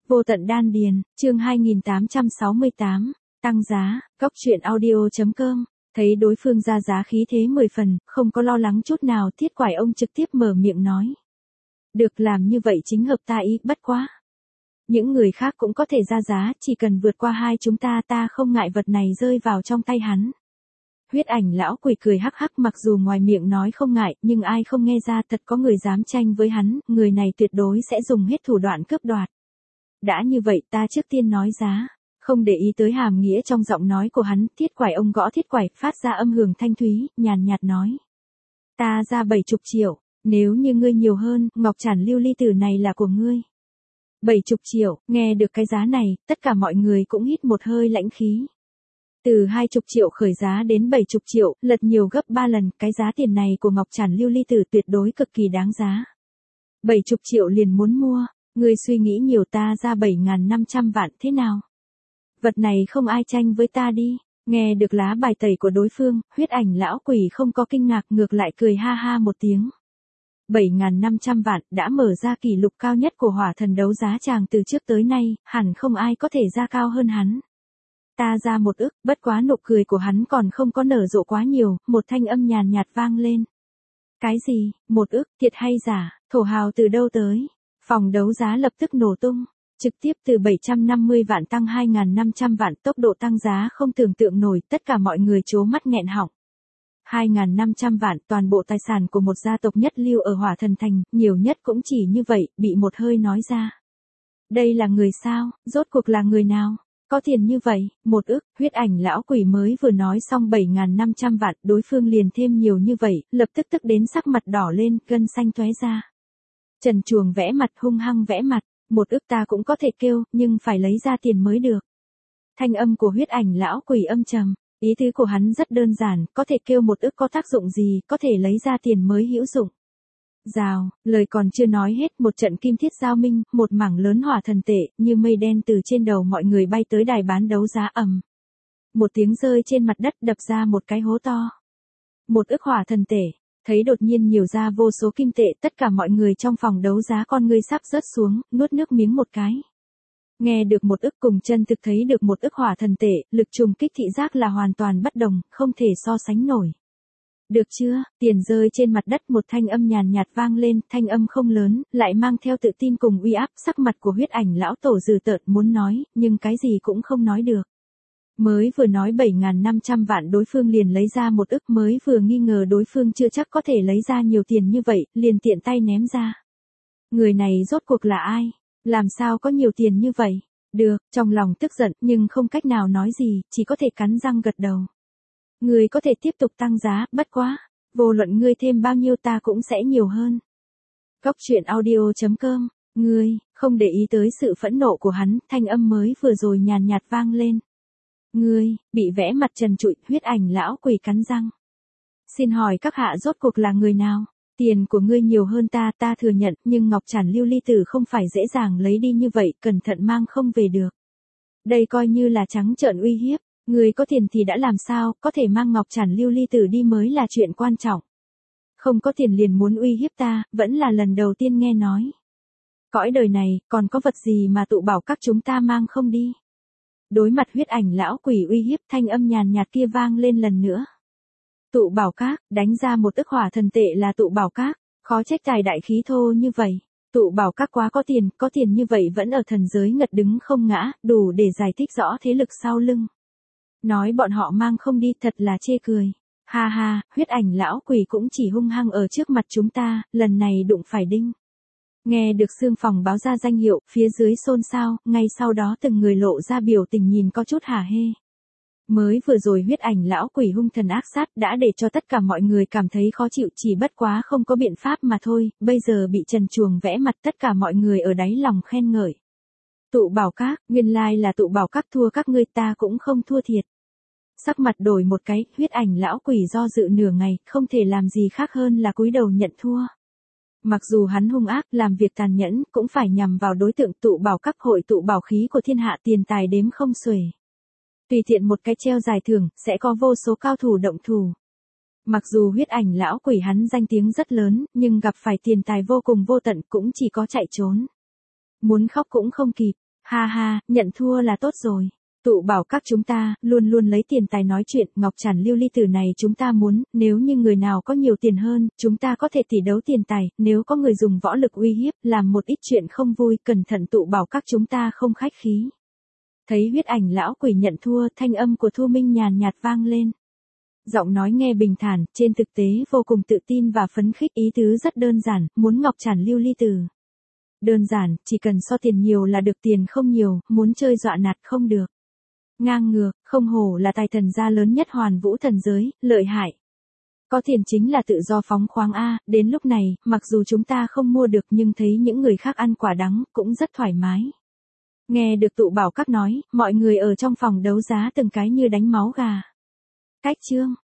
Vô tận đan điền, chương 2868, tăng giá, Cóc truyện audio.com, thấy đối phương ra giá khí thế 10 phần, không có lo lắng chút nào, Thiết Quải ông trực tiếp mở miệng nói. Được, làm như vậy chính hợp ta ý, bất quá. Những người khác cũng có thể ra giá, chỉ cần vượt qua hai chúng ta không ngại vật này rơi vào trong tay hắn. Huyết ảnh lão quỷ cười hắc hắc, mặc dù ngoài miệng nói không ngại, nhưng ai không nghe ra thật có người dám tranh với hắn, người này tuyệt đối sẽ dùng hết thủ đoạn cướp đoạt. Đã như vậy ta trước tiên nói giá, không để ý tới hàm nghĩa trong giọng nói của hắn, Thiết Quải ông gõ thiết quải, phát ra âm hưởng thanh thúy, nhàn nhạt nói. Ta ra 70 triệu, nếu như ngươi nhiều hơn, ngọc trản lưu ly tử này là của ngươi. 70 triệu, nghe được cái giá này, tất cả mọi người cũng hít một hơi lãnh khí. Từ 20 triệu khởi giá đến 70 triệu, lật nhiều gấp 3 lần, cái giá tiền này của ngọc trản lưu ly tử tuyệt đối cực kỳ đáng giá. 70 triệu liền muốn mua, ngươi suy nghĩ nhiều, ta ra 7.500 vạn thế nào? Vật này không ai tranh với ta đi. Nghe được lá bài tẩy của đối phương, huyết ảnh lão quỷ không có kinh ngạc, ngược lại cười ha ha một tiếng. 7.500 vạn đã mở ra kỷ lục cao nhất của hỏa thần đấu giá tràng từ trước tới nay, hẳn không ai có thể ra cao hơn hắn. Ta ra 1 ức, bất quá nụ cười của hắn còn không có nở rộ quá nhiều, một thanh âm nhàn nhạt vang lên. Cái gì, 1 ức, thiệt hay giả, thổ hào từ đâu tới? Phòng đấu giá lập tức nổ tung, trực tiếp từ 750 vạn tăng 2.500 vạn, tốc độ tăng giá không tưởng tượng nổi, tất cả mọi người trố mắt nghẹn họng. 2.500 vạn, toàn bộ tài sản của một gia tộc nhất lưu ở Hỏa Thần Thành, nhiều nhất cũng chỉ như vậy, bị một hơi nói ra. Đây là người sao, rốt cuộc là người nào? Có tiền như vậy, 1 ức, huyết ảnh lão quỷ mới vừa nói xong 7.500 vạn, đối phương liền thêm nhiều như vậy, lập tức tức đến sắc mặt đỏ lên, gân xanh tóe ra. Trần Chuồng vẽ mặt, hung hăng vẽ mặt, 1 ức ta cũng có thể kêu, nhưng phải lấy ra tiền mới được. Thanh âm của huyết ảnh lão quỷ âm trầm, ý tứ của hắn rất đơn giản, có thể kêu 1 ức có tác dụng gì, có thể lấy ra tiền mới hữu dụng. Rào, lời còn chưa nói hết, một trận kim thiết giao minh, một mảng lớn hỏa thần tệ, như mây đen từ trên đầu mọi người bay tới đài bán đấu giá ầm. Một tiếng rơi trên mặt đất, đập ra một cái hố to. 1 ức hỏa thần tệ, thấy đột nhiên nhiều ra vô số kim tệ, tất cả mọi người trong phòng đấu giá con ngươi sắp rớt xuống, nuốt nước miếng một cái. Nghe được 1 ức cùng chân thực thấy được 1 ức hỏa thần tệ, lực trùng kích thị giác là hoàn toàn bất đồng, không thể so sánh nổi. Được chưa, tiền rơi trên mặt đất, một thanh âm nhàn nhạt vang lên, thanh âm không lớn, lại mang theo tự tin cùng uy áp, sắc mặt của huyết ảnh lão tổ dừ tợn muốn nói, nhưng cái gì cũng không nói được. Mới vừa nói 7.500 vạn đối phương liền lấy ra 1 ức, mới vừa nghi ngờ đối phương chưa chắc có thể lấy ra nhiều tiền như vậy, liền tiện tay ném ra. Người này rốt cuộc là ai? Làm sao có nhiều tiền như vậy? Được, trong lòng tức giận, nhưng không cách nào nói gì, chỉ có thể cắn răng gật đầu. Ngươi có thể tiếp tục tăng giá, bất quá, vô luận ngươi thêm bao nhiêu ta cũng sẽ nhiều hơn. Cóc truyện audio.com, ngươi, không để ý tới sự phẫn nộ của hắn, thanh âm mới vừa rồi nhàn nhạt vang lên. Ngươi, bị vẽ mặt trần trụi, huyết ảnh lão quỷ cắn răng. Xin hỏi các hạ rốt cuộc là người nào? Tiền của ngươi nhiều hơn ta thừa nhận, nhưng ngọc trản lưu ly tử không phải dễ dàng lấy đi như vậy, cẩn thận mang không về được. Đây coi như là trắng trợn uy hiếp. Người có tiền thì đã làm sao, có thể mang ngọc trản lưu ly tử đi mới là chuyện quan trọng. Không có tiền liền muốn uy hiếp ta, vẫn là lần đầu tiên nghe nói. Cõi đời này, còn có vật gì mà tụ bảo các chúng ta mang không đi? Đối mặt huyết ảnh lão quỷ uy hiếp, thanh âm nhàn nhạt kia vang lên lần nữa. Tụ bảo các, đánh ra 1 ức hỏa thần tệ là tụ bảo các, khó trách tài đại khí thô như vậy. Tụ bảo các quá có tiền như vậy vẫn ở thần giới ngật đứng không ngã, đủ để giải thích rõ thế lực sau lưng. Nói bọn họ mang không đi thật là chê cười. Ha ha, huyết ảnh lão quỷ cũng chỉ hung hăng ở trước mặt chúng ta, lần này đụng phải đinh. Nghe được xương phòng báo ra danh hiệu, phía dưới xôn xao, ngay sau đó từng người lộ ra biểu tình nhìn có chút hả hê. Mới vừa rồi huyết ảnh lão quỷ hung thần ác sát đã để cho tất cả mọi người cảm thấy khó chịu, chỉ bất quá không có biện pháp mà thôi, bây giờ bị Trần Chuồng vẽ mặt, tất cả mọi người ở đáy lòng khen ngợi. Tụ bảo các, nguyên lai là tụ bảo các, thua các ngươi, ta cũng không thua thiệt. Sắc mặt đổi một cái, huyết ảnh lão quỷ do dự nửa ngày, không thể làm gì khác hơn là cúi đầu nhận thua. Mặc dù hắn hung ác, làm việc tàn nhẫn, cũng phải nhằm vào đối tượng tụ bảo các, hội tụ bảo khí của thiên hạ, tiền tài đếm không xuể. Tùy tiện một cái treo giải thưởng, sẽ có vô số cao thủ động thủ. Mặc dù huyết ảnh lão quỷ hắn danh tiếng rất lớn, nhưng gặp phải tiền tài vô cùng vô tận cũng chỉ có chạy trốn. Muốn khóc cũng không kịp. Ha ha, nhận thua là tốt rồi. Tụ bảo các chúng ta, luôn luôn lấy tiền tài nói chuyện, ngọc trản lưu ly tử này chúng ta muốn, nếu như người nào có nhiều tiền hơn, chúng ta có thể tỷ đấu tiền tài, nếu có người dùng võ lực uy hiếp, làm một ít chuyện không vui, cẩn thận tụ bảo các chúng ta không khách khí. Thấy huyết ảnh lão quỷ nhận thua, thanh âm của Thu Minh nhàn nhạt vang lên. Giọng nói nghe bình thản, trên thực tế vô cùng tự tin và phấn khích, ý tứ rất đơn giản, muốn ngọc trản lưu ly tử. Đơn giản, chỉ cần so tiền nhiều là được, tiền không nhiều, muốn chơi dọa nạt không được. Ngang ngược, không hổ là tài thần gia lớn nhất hoàn vũ thần giới, lợi hại. Có tiền chính là tự do phóng khoáng a, đến lúc này, mặc dù chúng ta không mua được nhưng thấy những người khác ăn quả đắng, cũng rất thoải mái. Nghe được tụ bảo các nói, mọi người ở trong phòng đấu giá từng cái như đánh máu gà. Cách chương